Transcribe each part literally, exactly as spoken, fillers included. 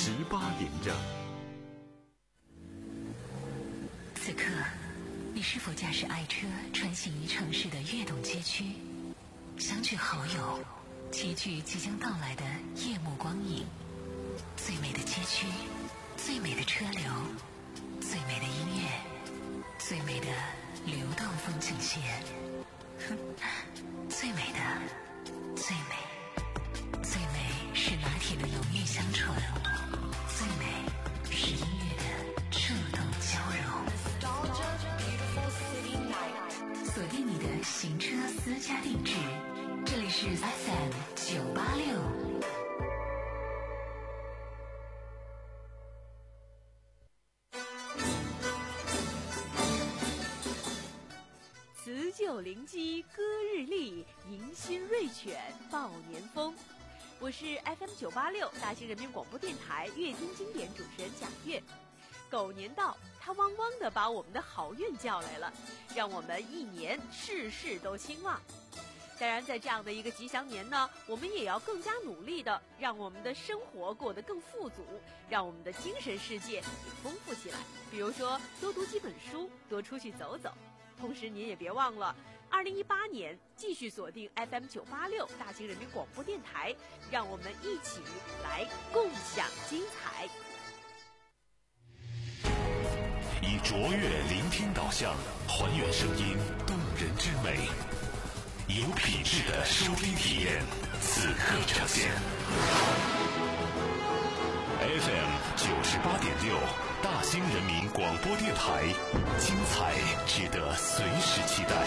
十八点整。 此刻，你是否驾驶爱车穿行于城市的跃动街区，相聚好友，齐聚即将到来的夜幕光影？最美的街区，最美的车流，最美的音乐，最美的流动风景线，哼，最美的，最美，最美是拿铁的浓郁香醇，最美是音乐的触动交融。锁定你的行车私家定制，这里是 F M 九八六。 辞旧临机歌日丽，迎新瑞犬报年风。我是 F M 九八六大兴人民广播电台乐听经典主持人贾月。狗年到，它汪汪地把我们的好运叫来了，让我们一年事事都兴旺。当然，在这样的一个吉祥年呢，我们也要更加努力的让我们的生活过得更富足，让我们的精神世界也丰富起来。比如说，多读几本书，多出去走走。同时您也别忘了二零一八年继续锁定 F M 九八六大兴人民广播电台，让我们一起来共享精彩。 以卓越聆听导向，还原声音动人之美，有品质的收听体验，此刻呈现 F M 九十八点六大兴人民广播电台，精彩值得随时期待。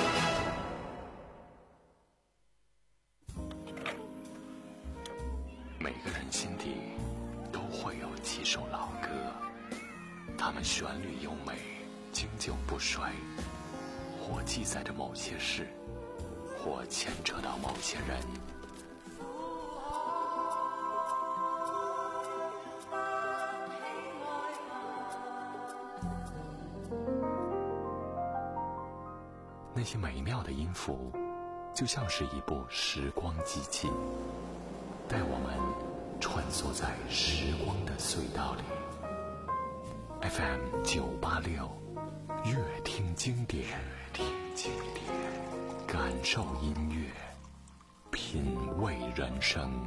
每个人心底都会有几首老歌，它们旋律优美，经久不衰，或记载着某些事，或牵扯到某些人。那些美妙的音符，就像是一部时光机器，带我们穿梭在时光的隧道里。F M 九八六，乐听经典，乐听经典，感受音乐，品味人生。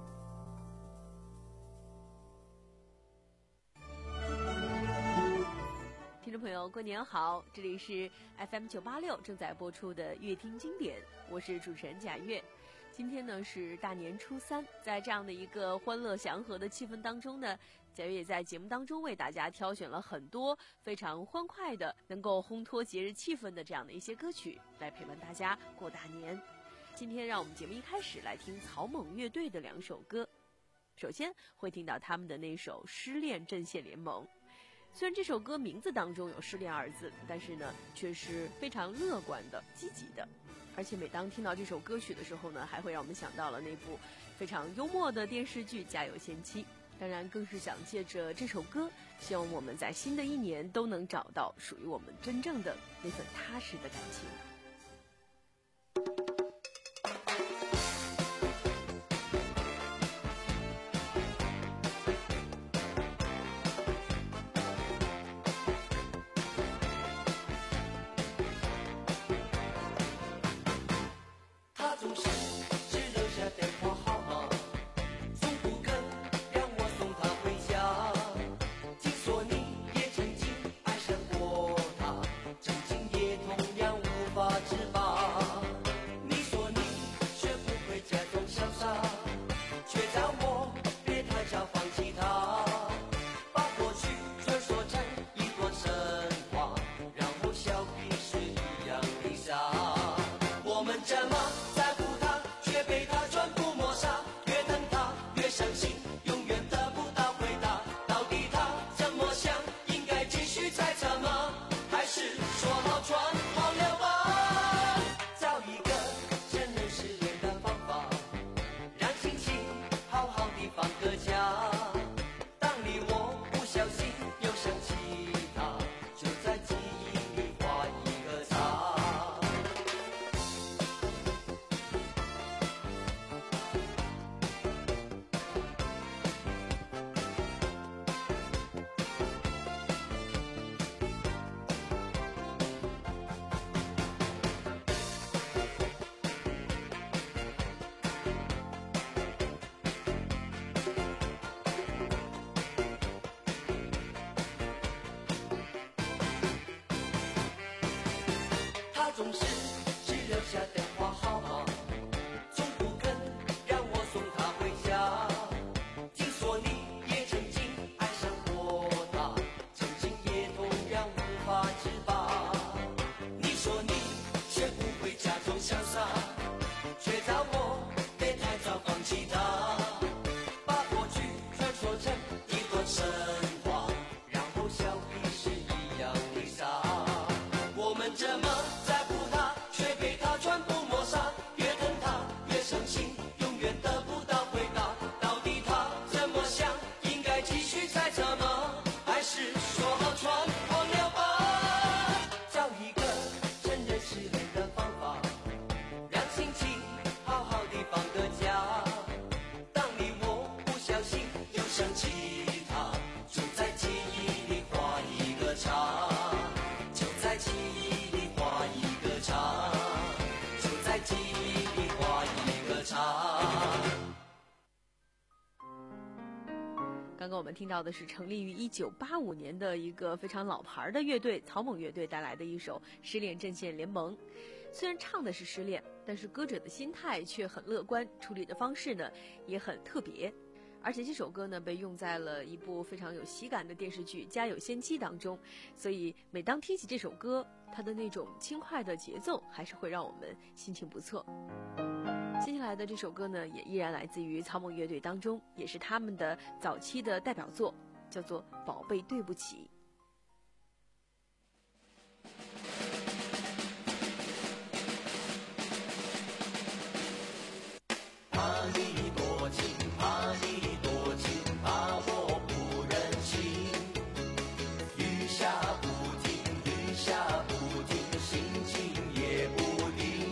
听众朋友，过年好！这里是 F M 九八六正在播出的乐听经典，我是主持人贾月。今天呢是大年初三，在这样的一个欢乐祥和的气氛当中呢，贾月也在节目当中为大家挑选了很多非常欢快的，能够烘托节日气氛的这样的一些歌曲，来陪伴大家过大年。今天让我们节目一开始来听草蜢乐队的两首歌，首先会听到他们的那首《失恋阵线联盟》。虽然这首歌名字当中有失恋二字，但是呢却是非常乐观的积极的，而且每当听到这首歌曲的时候呢，还会让我们想到了那部非常幽默的电视剧《家有仙妻》。当然更是想借着这首歌，希望我们在新的一年都能找到属于我们真正的那份踏实的感情。 无法刚刚我们听到的是成立于一九八五年的一个非常老牌的乐队草蜢乐队带来的一首《失恋阵线联盟》。虽然唱的是失恋，但是歌者的心态却很乐观，处理的方式呢也很特别。而且这首歌呢被用在了一部非常有喜感的电视剧《家有仙妻》当中，所以每当听起这首歌，它的那种轻快的节奏还是会让我们心情不错。接下来的这首歌呢也依然来自于草蜢乐队当中，也是他们的早期的代表作，叫做《宝贝对不起》。 怕你多情，怕你多情，怕我不忍心。雨下不停，雨下不停，心情也不定。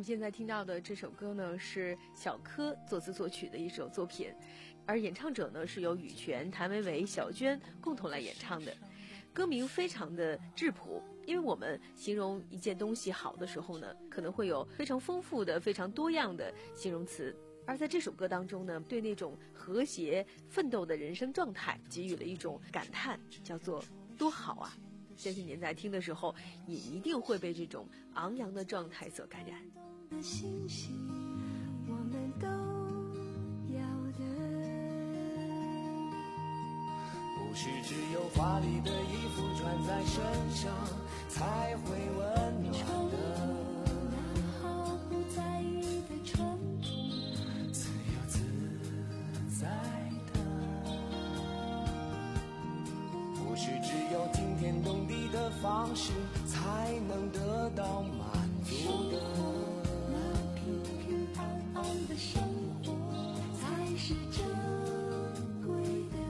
们现在听到的这首歌呢，是小柯作词作曲的一首作品，而演唱者呢是由羽泉、谭维维、小娟共同来演唱的。歌名非常的质朴，因为我们形容一件东西好的时候呢，可能会有非常丰富的、非常多样的形容词。而在这首歌当中呢，对那种和谐奋斗的人生状态给予了一种感叹，叫做多好啊。相信您在听的时候也一定会被这种昂扬的状态所感染。 星星我们都要的， 不是只有华丽的衣服穿在身上才会温暖的， 毫不在意的纯朴， 自由自在的，不是只有惊天动地的方式才能得到满足的， 那平平安安的生活才是珍贵的。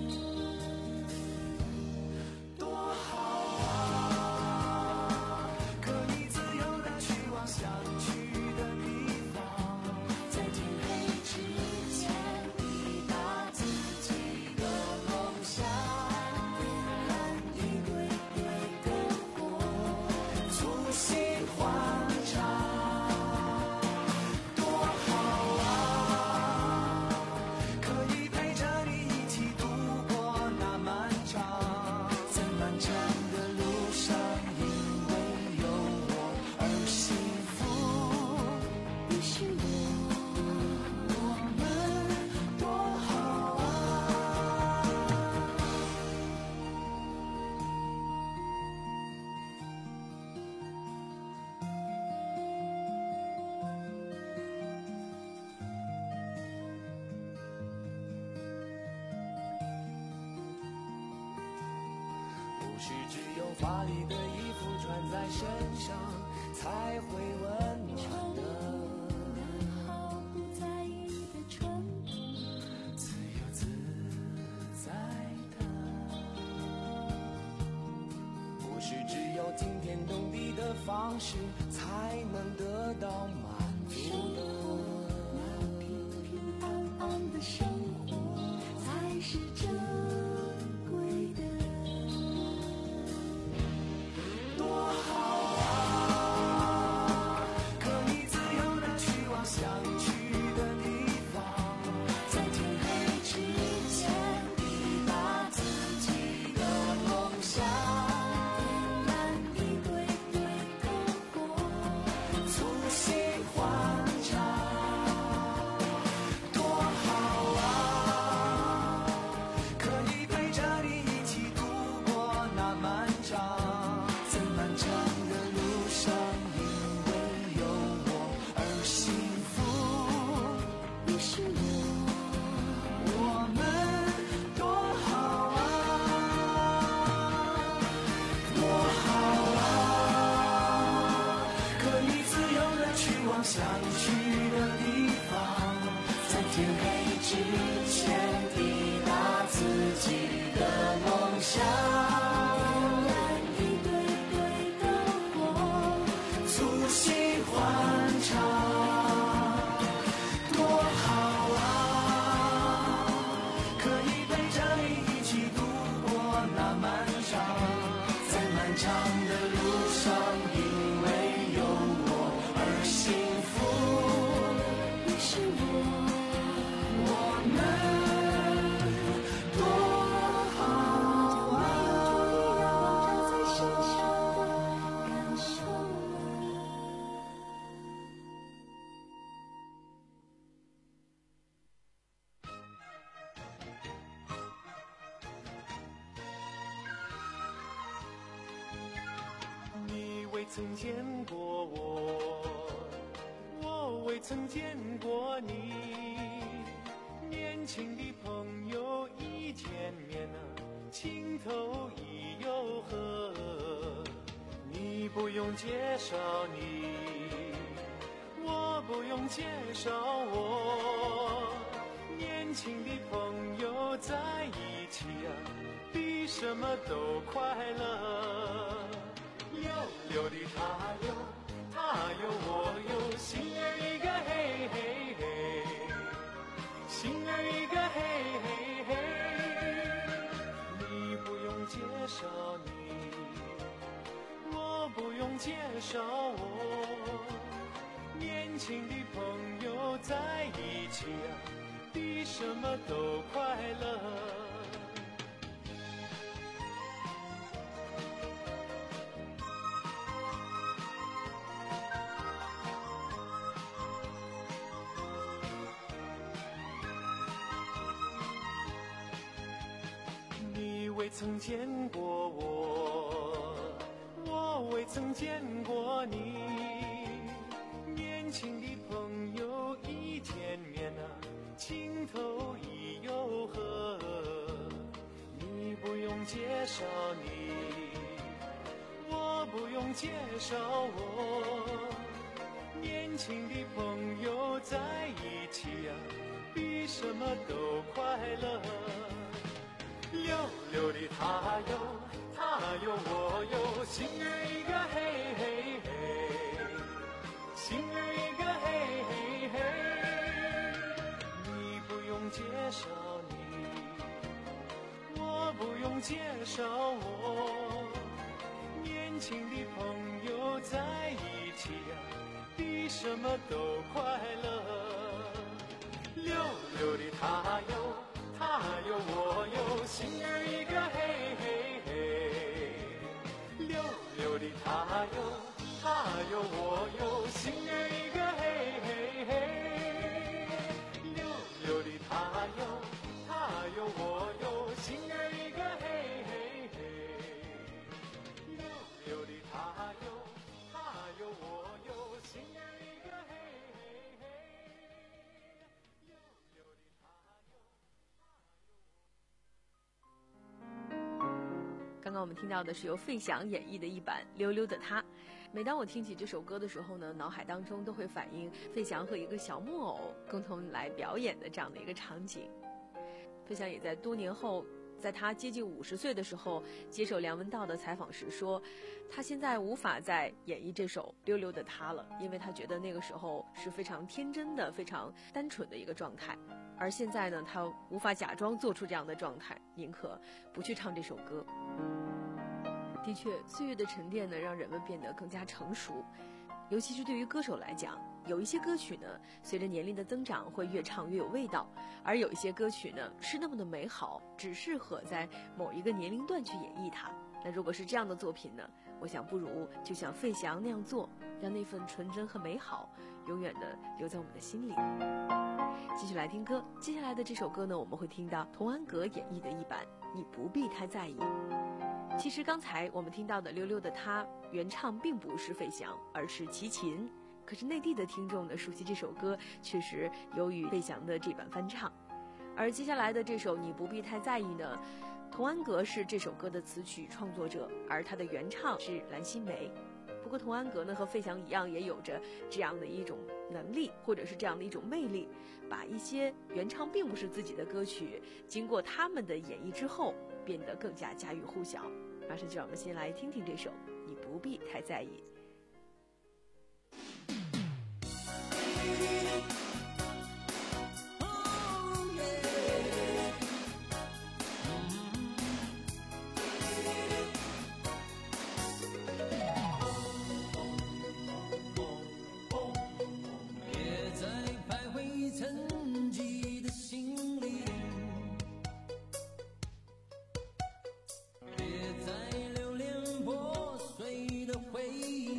多好啊，可以自由地去往想去的地方， 在天黑之前抵达自己的梦想，点燃一堆堆的火， 促膝欢唱。多好啊，可以陪着你一起度过那漫长，在漫长的路上，因为有我而幸福。 你是我， 我们多好啊！不是只有华丽的衣服穿在身上才会温暖的， 毫不在意的纯朴， 自由自在的，不是只有惊天动地的方式才能得到满足的， 那平平安安的生活才是珍贵的。 多好啊，可以自由地去往想去的地方， 在天黑之前抵达自己的梦想，点燃一堆堆的火， 促膝欢唱。多好啊，可以陪着你一起度过那漫长，在漫长的路上，因为有我而幸福。 你是我， 我们多好啊，多好啊，可以自由地去往想去的地方，在天黑之前抵达自己的梦想， 点燃一堆堆的火， 促膝欢唱。多好啊，可以陪着你一起度过那漫长，在漫长的路上，因为有我而幸福。 你是我， 我们多好啊！ 照在身上的感受了。 你未曾见过我，我未曾见过你。年轻的朋友一见面啊，情投意又合。你不用介绍你，我不用介绍我。年轻的朋友在一起啊，比什么都快乐。溜溜的他溜，他他有我有，心儿一个嘿嘿嘿，心儿一个嘿嘿嘿。你不用介绍你，我不用介绍我，年轻的朋友在一起啊，比什么都快乐。你未曾见过我，我未曾见过你，年轻的朋友一见面啊，情投意又合。你不用介绍你，我不用介绍我，年轻的朋友在一起啊，比什么都快乐。溜溜的他有，他有我有，心儿一个嘿嘿嘿，心儿一个嘿嘿嘿。你不用介绍你，我不用介绍我，年轻的朋友在一起啊，比什么都快乐。溜溜的他有，他有我有，心儿一个嘿嘿嘿。溜溜的他有，他有我有，心儿一个嘿嘿嘿。溜溜的他有，他有我有，心儿一个嘿嘿嘿。溜溜的他有，他有我有，心儿一个嘿嘿嘿。 刚刚我们听到的是由费翔演绎的一版《溜溜的他》。每当我听起这首歌的时候呢，脑海当中都会反映费翔和一个小木偶共同来表演的这样的一个场景。费翔也在多年后，在他接近五十岁的时候接受梁文道的采访时说，他现在无法再演绎这首《溜溜的他》了，因为他觉得那个时候是非常天真的、非常单纯的一个状态，而现在呢，他无法假装做出这样的状态，宁可不去唱这首歌。的确，岁月的沉淀呢，让人们变得更加成熟，尤其是对于歌手来讲，有一些歌曲呢，随着年龄的增长会越唱越有味道，而有一些歌曲呢，是那么的美好，只适合在某一个年龄段去演绎它。那如果是这样的作品呢，我想不如就像费翔那样做，让那份纯真和美好永远的留在我们的心里。继续来听歌，接下来的这首歌呢，我们会听到童安格演绎的一版《你不必太在意》。其实刚才我们听到的《溜溜的他》原唱并不是费翔，而是齐秦。可是内地的听众呢，熟悉这首歌确实由于费翔的这版翻唱。而接下来的这首《你不必太在意》呢，童安格是这首歌的词曲创作者，而他的原唱是蓝心湄。不过童安格呢和费翔一样，也有着这样的一种能力，或者是这样的一种魅力，把一些原唱并不是自己的歌曲，经过他们的演绎之后，变得更加家喻户晓。马上就让我们先来听听这首《你不必太在意》。 回忆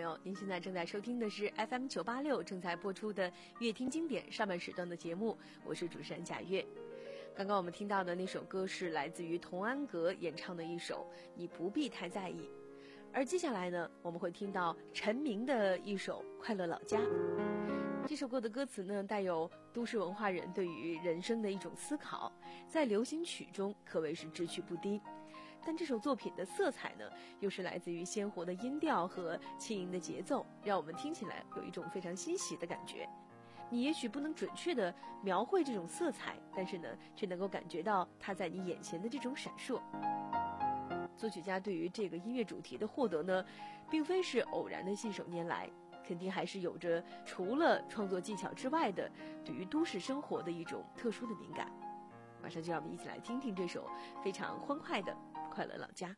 友，您现在正在收听的是 F M 九八六正在播出的乐听经典上半时段的节目，我是主持人贾月。刚刚我们听到的那首歌是来自于童安格演唱的一首《你不必太在意》，而接下来呢，我们会听到陈明的一首《快乐老家》。这首歌的歌词呢，带有都市文化人对于人生的一种思考，在流行曲中可谓是志趣不低。但这首作品的色彩呢，又是来自于鲜活的音调和轻盈的节奏，让我们听起来有一种非常欣喜的感觉。你也许不能准确地描绘这种色彩，但是呢，却能够感觉到它在你眼前的这种闪烁。作曲家对于这个音乐主题的获得呢，并非是偶然的信手拈来，肯定还是有着除了创作技巧之外的对于都市生活的一种特殊的敏感。马上就让我们一起来听听这首非常欢快的《快乐老家》。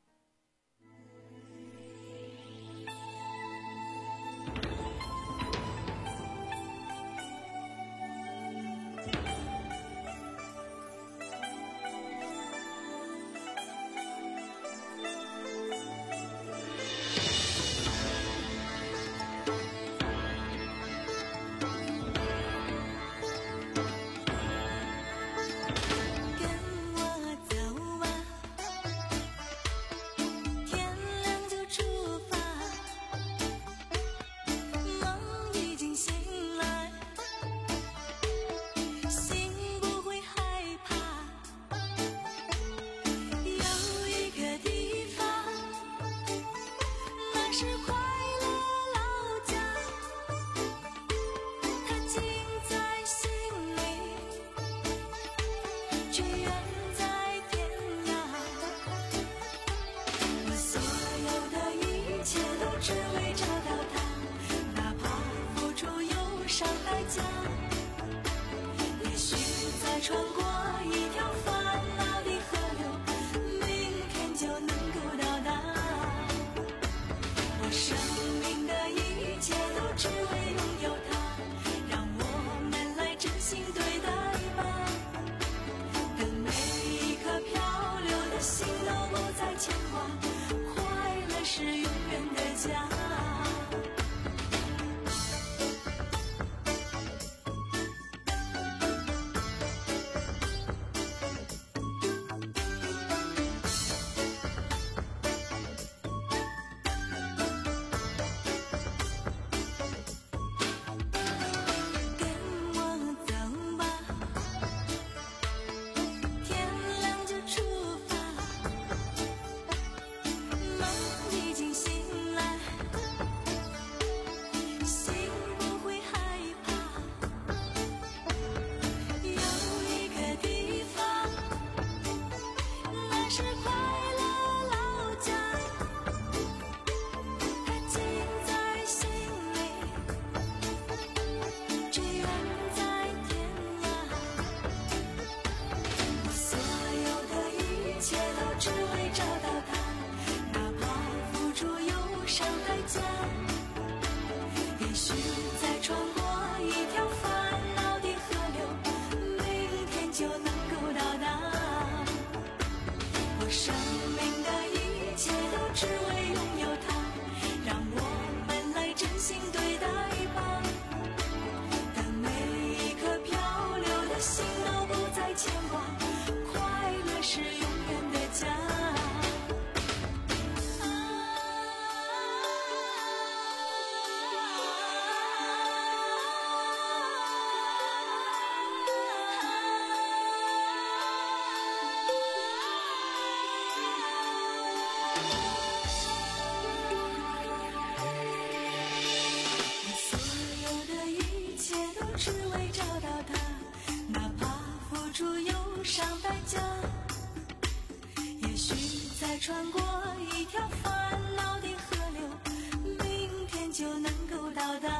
穿过一条烦恼的河流，明天就能够到达。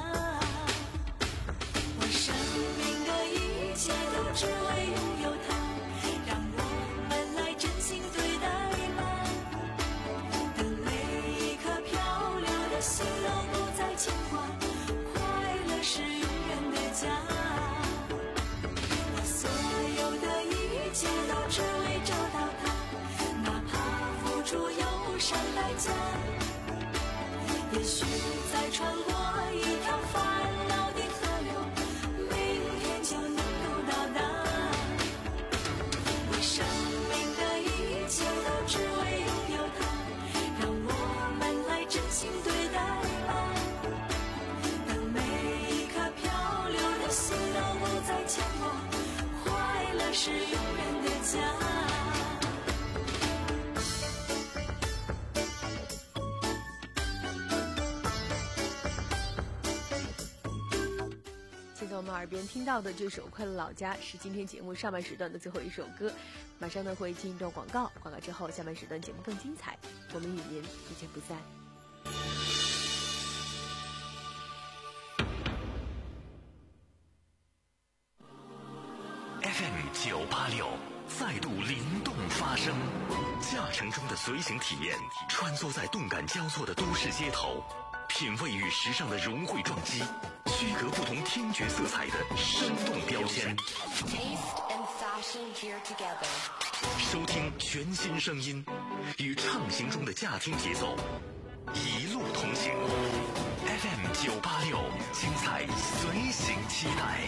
我生命的一切都只为拥有它，让我们来真心对待吧。等每一颗漂流的心都不再牵挂，快乐是永远的家。我所有的一切都只为找到它，哪怕付出忧伤代价，也许在再穿过一条烦恼的河流，明天就能够到达。为生命的一切都只为拥有它，让我们来真心对待吧。当每一颗漂流的心都不再牵挂，快乐是永远的家。 现在我们耳边听到的这首《快乐老家》是今天节目上半时段的最后一首歌，马上呢会进一段广告，广告之后下半时段节目更精彩，我们与您不见不散。 F M 九八六再度灵动发声，驾乘中的随行体验，穿梭在动感交错的都市街头，品味与时尚的融汇撞击，区隔不同听觉色彩的生动标签。收听全新声音，与畅行中的驾听节奏，一路同行。F M 九八六，精彩随行期待。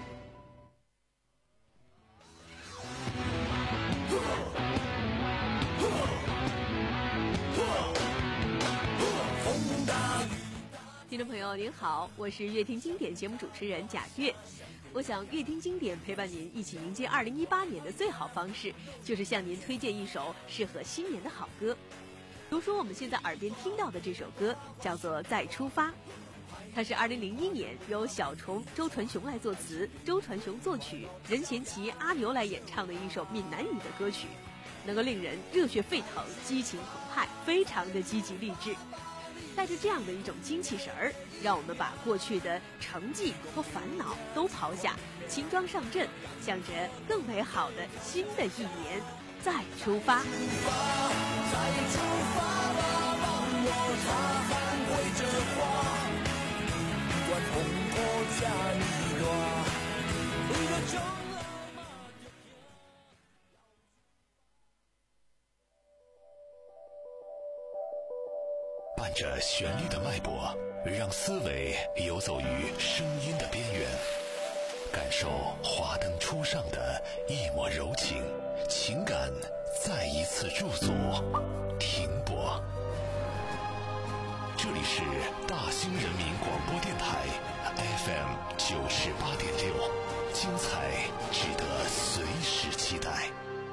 听众朋友您好，我是乐听经典节目主持人贾月。我想乐听经典陪伴您一起迎接二零一八年的最好方式，就是向您推荐一首适合新年的好歌。比如说我们现在耳边听到的这首歌叫做《再出发》，它是二零零一年由小虫周传雄来作词，周传雄作曲，任贤齐、阿牛来演唱的一首闽南语的歌曲，能够令人热血沸腾、激情澎湃，非常的积极励志。带着这样的一种精气神儿，让我们把过去的成绩和烦恼都抛下，轻装上阵，向着更美好的新的一年再出发。 再出发吧，让我擦汗挥着花，管风波加你多，一个钟。 伴着旋律的脉搏，让思维游走于声音的边缘，感受华灯初上的一抹柔情，情感再一次驻足停泊。这里是大兴人民广播电台 F M 九十八点六，精彩值得随时期待。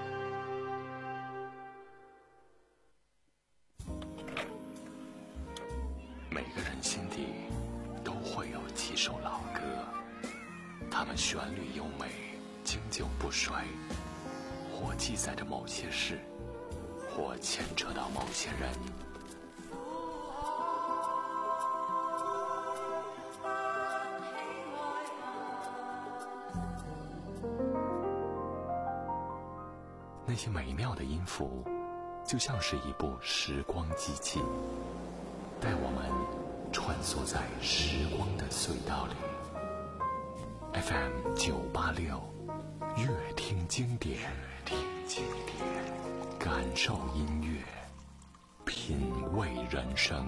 每个人心底都会有几首老歌，它们旋律优美，经久不衰，或记载着某些事，或牵扯到某些人。那些美妙的音符，就像是一部时光机器，带我们穿梭在时光的隧道里。 F M 九八六，乐听经典，听经典，感受音乐，品味人生。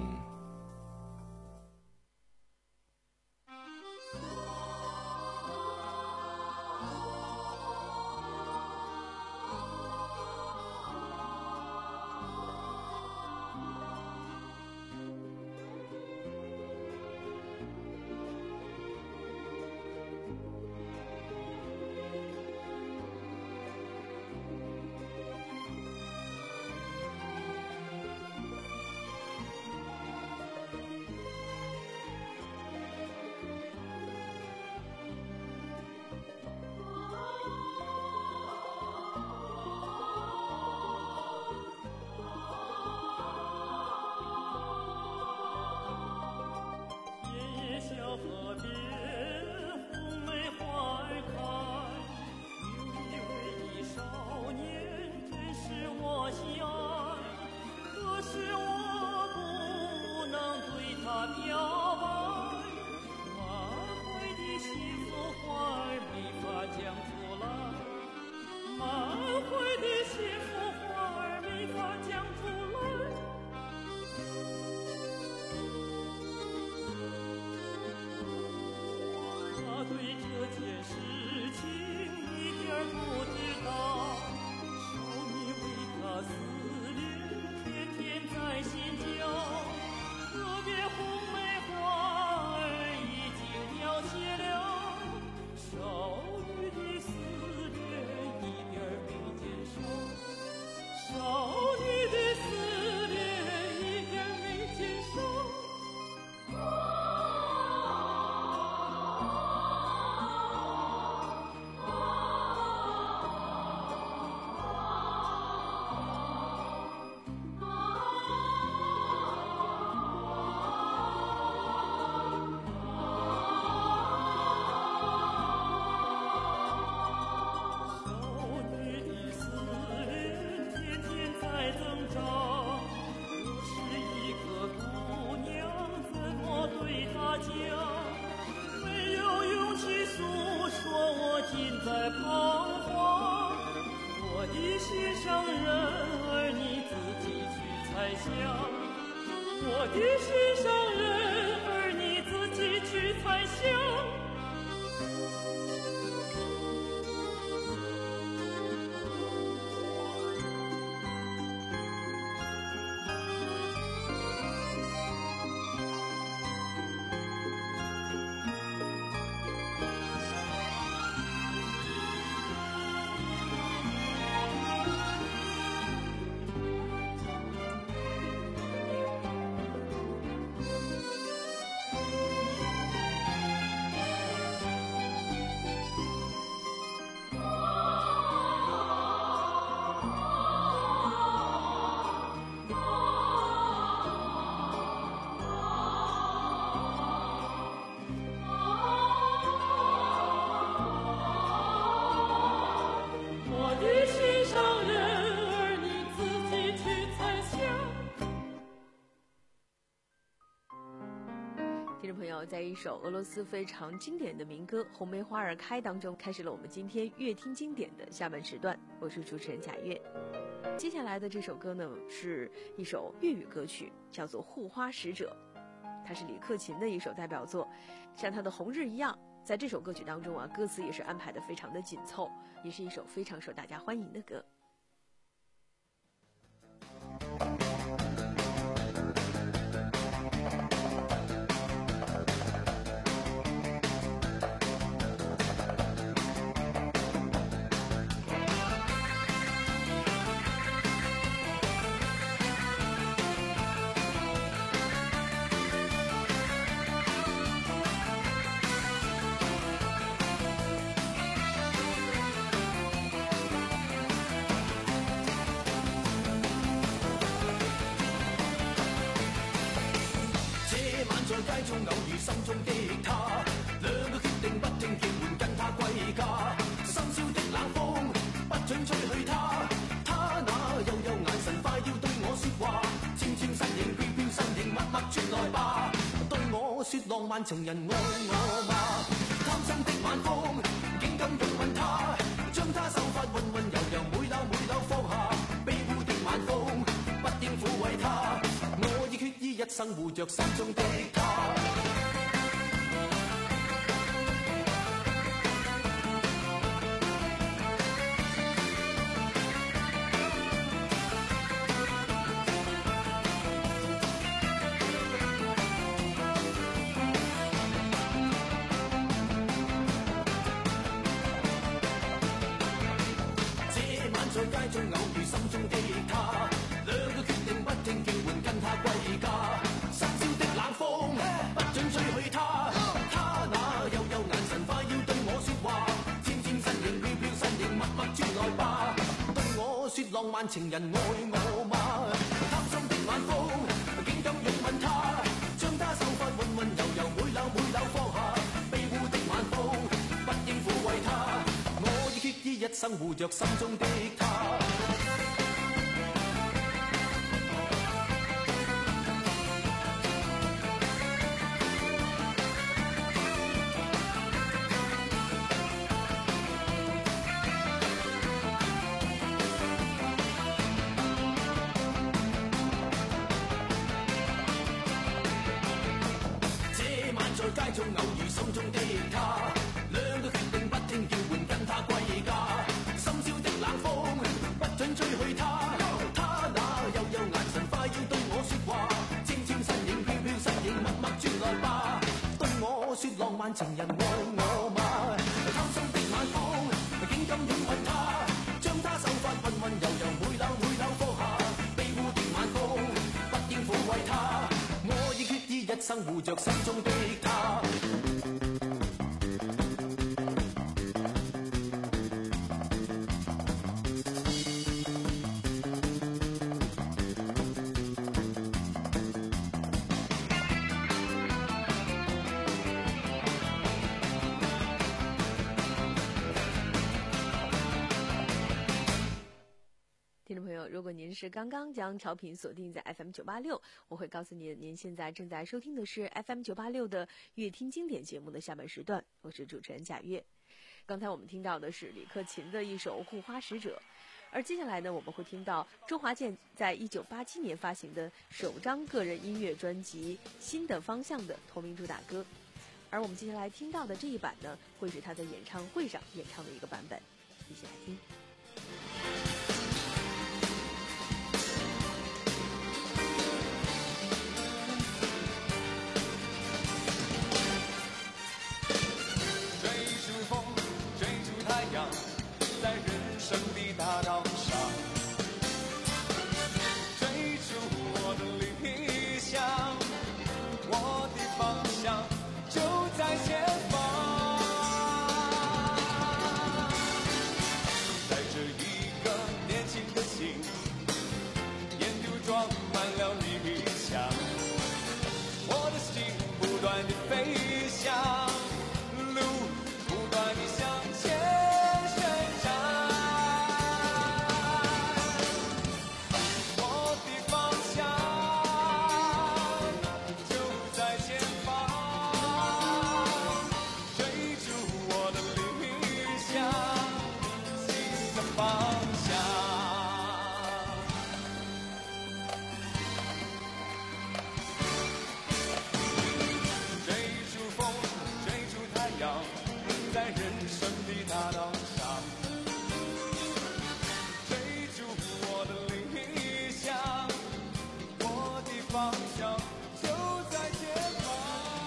我的心上人儿你自己去猜想。 听众朋友，在一首俄罗斯非常经典的民歌《红梅花儿开》当中，开始了我们今天乐听经典的下半时段。我是主持人贾月。接下来的这首歌呢，是一首粤语歌曲，叫做《护花使者》，它是李克勤的一首代表作。像他的《红日》一样，在这首歌曲当中啊，歌词也是安排的非常的紧凑，也是一首非常受大家欢迎的歌。 心中的他，兩個決定不聽叫喚，跟他歸家。深宵的冷風不准吹去他，他那幽幽眼神快要對我說話，纖纖身形飄飄身形默默轉來吧，對我說浪漫情人愛我嗎？貪心的晚風竟敢擁吻他，將他秀髮溫溫柔柔每縷每縷放下，卑污的晚風不應撫慰他，我已決意一生護着心中的他。在街中偶遇心中的他，兩個決定不聽叫喚跟他歸家。深宵的冷風不准吹去他，他那幽幽眼神快要對我說話，纖纖身形飄飄身形默默轉來吧，對我說浪漫情人愛我嗎？貪心的晚風竟敢擁吻他，將他秀髮溫溫柔柔每縷每縷放下，卑污的晚風不應撫慰他，我已決意一生護着心中的他。街中偶遇心中的他，兩個決定不聽叫喚跟他歸家。深宵的冷風不准吹去他，他那幽幽眼神快要對我說話，纖纖身形飄飄身形默默轉來吧，對我說浪漫情人愛我嗎？貪心的晚風竟敢擁吻他，將他秀髮溫溫柔柔每縷每縷放下，卑污的晚風不應撫慰他，我已決意一生護着心中的他。 听众朋友，如果您是刚刚将调频锁定在 F M 九八六，我会告诉您，您现在正在收听的是 F M 九八六的乐听经典节目的下半时段，我是主持人贾月。刚才我们听到的是李克勤的一首《护花使者》， 而接下来呢，我们会听到周华健在一九八七年发行的首张个人音乐专辑《新的方向》的同名主打歌。而我们接下来听到的这一版呢，会是他在演唱会上演唱的一个版本，一起来听。 追逐风，追逐太阳，在人生的大道上，追逐我的理想，我的方向就在前方。带着一个年轻的心，沿途装满了理想，我的心不断地飞翔。在人生的大道上，追逐我的理想，我的方向就在前方。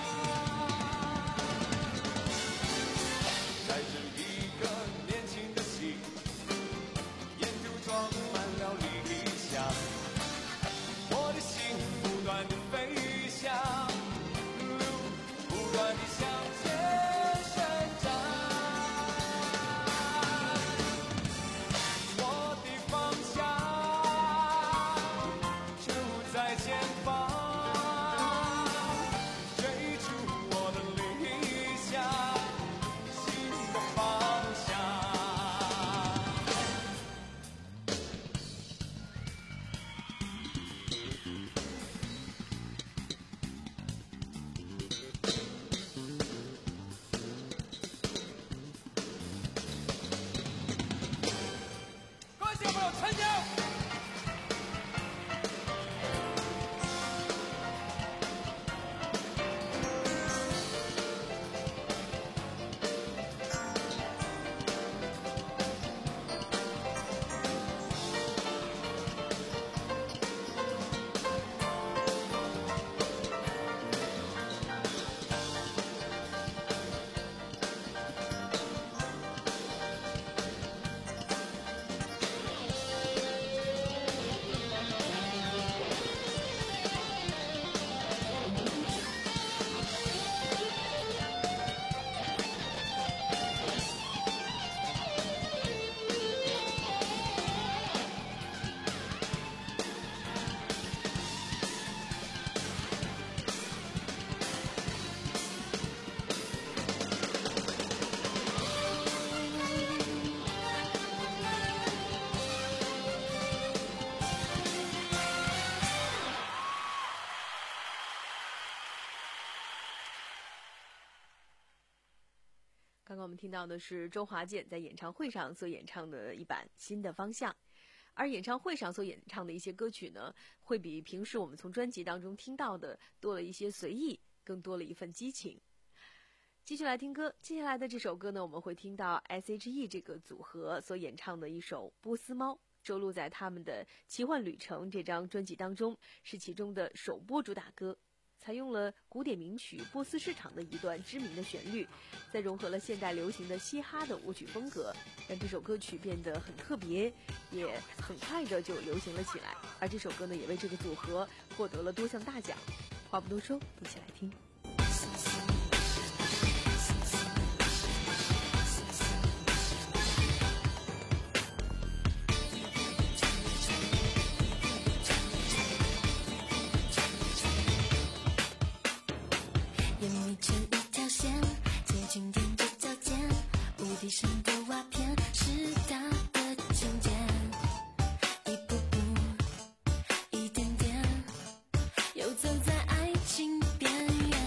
带着一个年轻的心，沿途装满了理想，我的心不断地飞翔，路不断地向前。 刚刚我们听到的是周华健在演唱会上所演唱的一版《新的方向》，而演唱会上所演唱的一些歌曲呢，会比平时我们从专辑当中听到的多了一些随意，更多了一份激情。继续来听歌，接下来的这首歌呢，我们会听到 S H E 这个组合所演唱的一首《波斯猫》，收录在他们的《奇幻旅程》这张专辑当中，是其中的首播主打歌。采用了古典名曲波斯市场的一段知名的旋律，再融合了现代流行的嘻哈的舞曲风格，让这首歌曲变得很特别，也很快的就流行了起来。而这首歌呢，也为这个组合获得了多项大奖。话不多说，一起来听。 眼眯成一条线，接近踮着脚尖，无地上的瓦片是他的情节，一步步，一点点，游走在爱情边缘。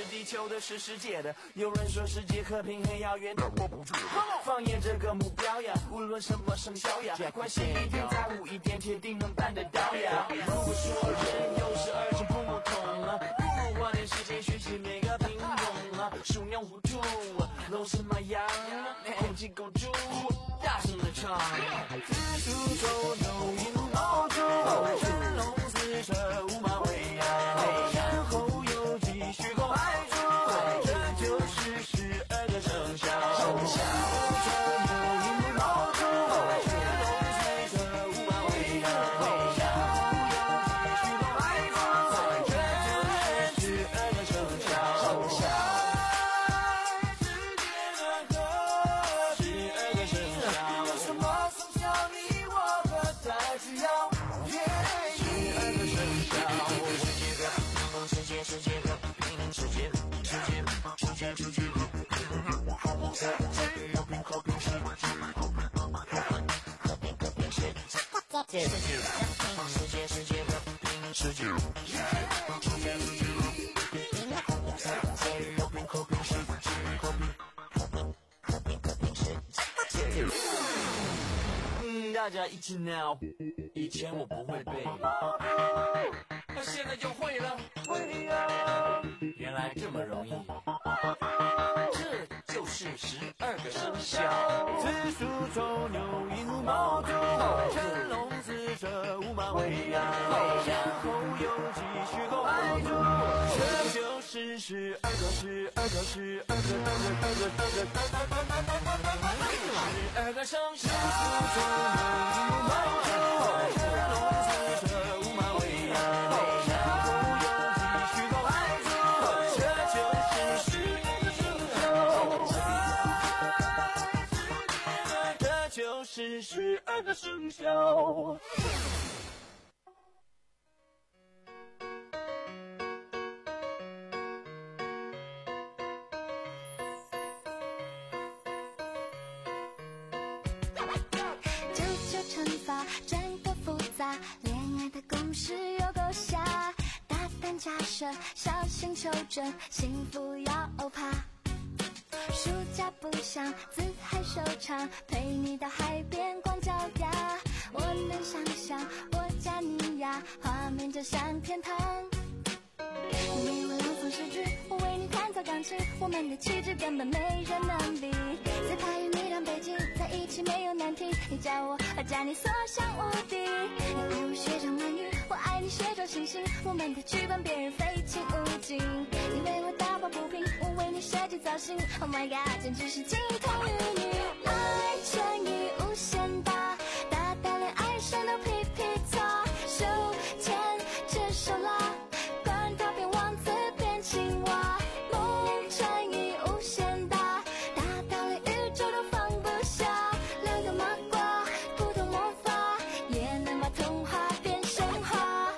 是地球的，是世界的。有人说世界和平很遥远，但握不住。放眼这个目标呀，无论什么生肖呀，关心一点在乎一点，铁定能办得到呀。如果说人有时而就不同了，不如花点时间学习每个品种了。鼠牛虎兔，龙是马羊，猴鸡狗猪，大声的唱。子鼠丑牛寅卯猪，辰龙巳蛇午马未羊，然后酉鸡戌狗亥猪，这就是十二个生肖。生肖丑牛寅卯猪，辰龙巳蛇午马未羊，然后酉鸡戌狗亥猪，这就是十二个生肖。生肖。嗯，大家一起闹。以前我不会背，现在就会了。会呀，原来这么容易。这就是十二个生肖：子鼠丑牛寅卯猪，辰龙巳蛇午马未羊，然后酉鸡戌狗亥猪，这就是十二个十二个十二个十二个生肖。子鼠丑牛寅卯猪，辰龙巳蛇午马未羊，然后酉鸡戌狗亥猪，这就是十二个生肖。这就是十二个生肖。 九九乘法真够复杂，恋爱的公式有够瞎，大胆假设，小心求证，幸福要怕。暑假不想自嗨收场，陪你到海边光脚丫，我能想象我加你呀，画面就像天堂。你为我朗诵诗句，我为你弹奏钢琴，我们的气质根本没人能比。最怕与你当背景在一起没有难题，你叫我加你所向无敌。你爱我学长鳗鱼，我爱你学着星星，我们的剧本别人非亲勿近。你为我打抱不平，我为你设计造型， Oh my god 简直是金童玉女。爱乘以无限大，大到连爱神都皮皮擦，手牵着手拉，管他变王子变青蛙。梦乘以无限大，大到连宇宙都放不下，两个麻瓜不懂魔法，也能把童话变神话。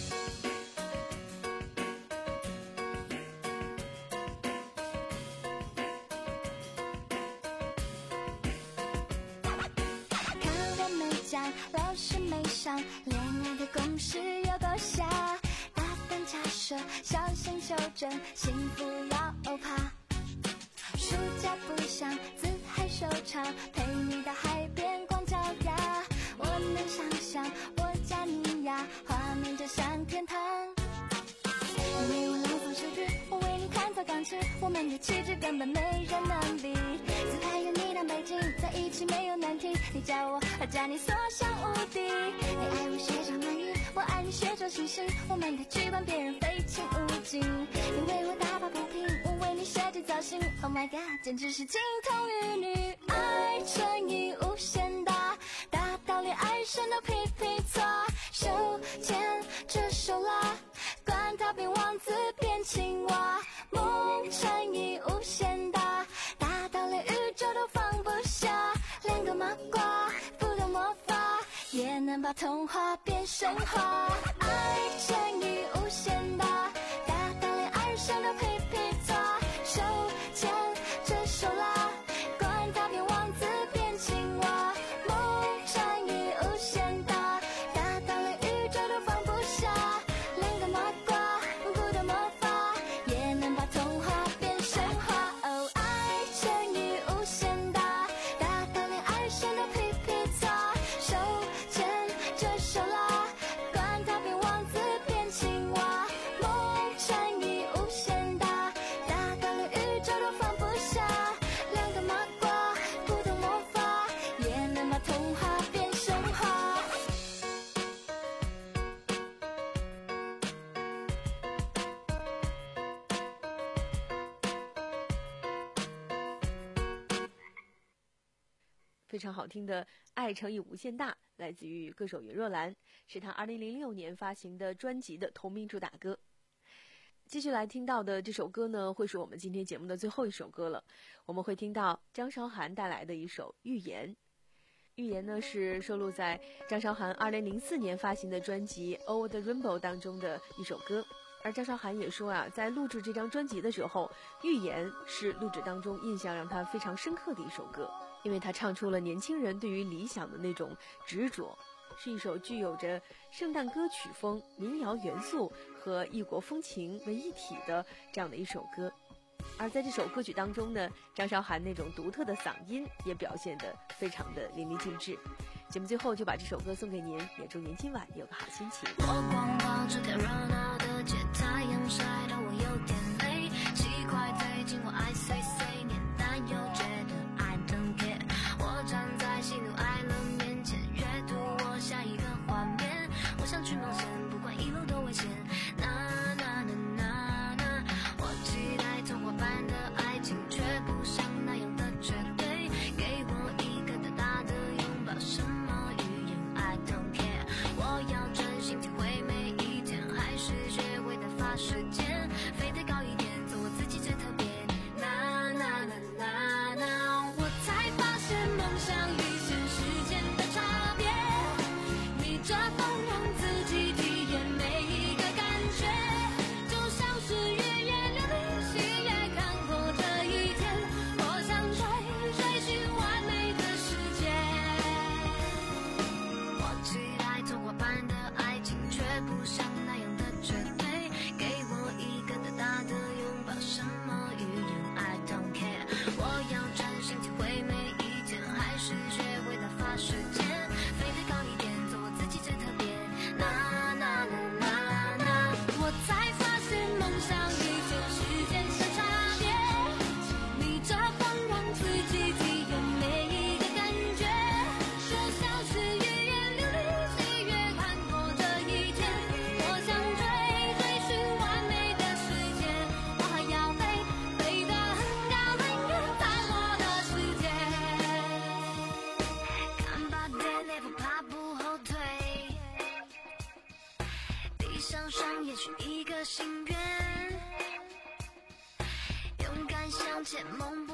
课文没讲，老师没上，恋爱的公式有够瞎，大胆假设，小心求证，幸福要怕。暑假不想自嗨收场，陪你到海边光脚丫，我能想象我加你呀，画面就像天堂。你为我朗诵诗句，我为你弹奏钢琴，我们的气质根本没人能比。自拍有你当背景在一起没有难题，你叫我加你所向无敌。你爱我学长鳗鱼，我爱你学着星星，我们的剧本别人非亲勿近。你为我打抱不平，我为你设计造型， Oh my god 简直是金童玉女。爱乘以无限大，大到连爱神都皮皮擦，手牵着手拉，管他变王子变青蛙。梦乘以无限大，大到连宇宙都放不下，两个麻瓜不懂魔法，也能把童话变神话。爱乘以无限大，大到连爱神都皮皮擦，手牵着手拉，管他变王子变青蛙。梦乘以无限大，大到连宇宙都放不下，两个麻瓜不懂魔法，也能把童非常好听的《爱乘以无限大》，来自于歌手袁若兰，是她二零零六年发行的专辑的同名主打歌。继续来听到的这首歌呢，会是我们今天节目的最后一首歌了。我们会听到张韶涵带来的一首《预言》。《预言》呢是收录在张韶涵二零零四年发行的专辑《Over the Rainbow》当中的一首歌。而张韶涵也说啊，在录制这张专辑的时候，《预言》是录制当中印象让她非常深刻的一首歌，因为她唱出了年轻人对于理想的那种执着，是一首具有着圣诞歌曲风、民谣元素和异国风情为一体的这样的一首歌。而在这首歌曲当中呢，张韶涵那种独特的嗓音也表现得非常的淋漓尽致。节目最后就把这首歌送给您，也祝您今晚有个好心情。 我光抱着该热闹的街，太阳晒得我有点累，气快推进我爱碎碎念，但又觉得 I don't care。 我站在喜怒哀乐面前，阅读我下一个画面，我想去冒险，不管一路多危险。那那那那那，我期待童话般的爱情，却不像那样的绝对。给我一个大大的拥抱，什么语言 I don't care。 我要专心体会每一天，还是学会打发时间，飞得高一点，做我自己最特别。那那那那那，我才发现梦想与现实间的差别，逆着风让自己体验每一个感觉，就像是越野流离喜悦看过这一天，我想追追寻完美的世界。我期待童话般的爱情，却不像那样的绝对。给我一个大大的拥抱，什么语言 I don't care。 我要专心体会每一天，还是学会打发时间，飞得高一点，做我自己最特别。那那那那那，我才发现梦想与现实间的差别，逆着风让自己体验每一个感觉，就像是越野流离喜悦看过这一天，我想追追寻完美的世界，我还要飞飞得很高很远，在我的世界。看吧，never 怕不后退，闭上双眼许一个心愿，勇敢向前，梦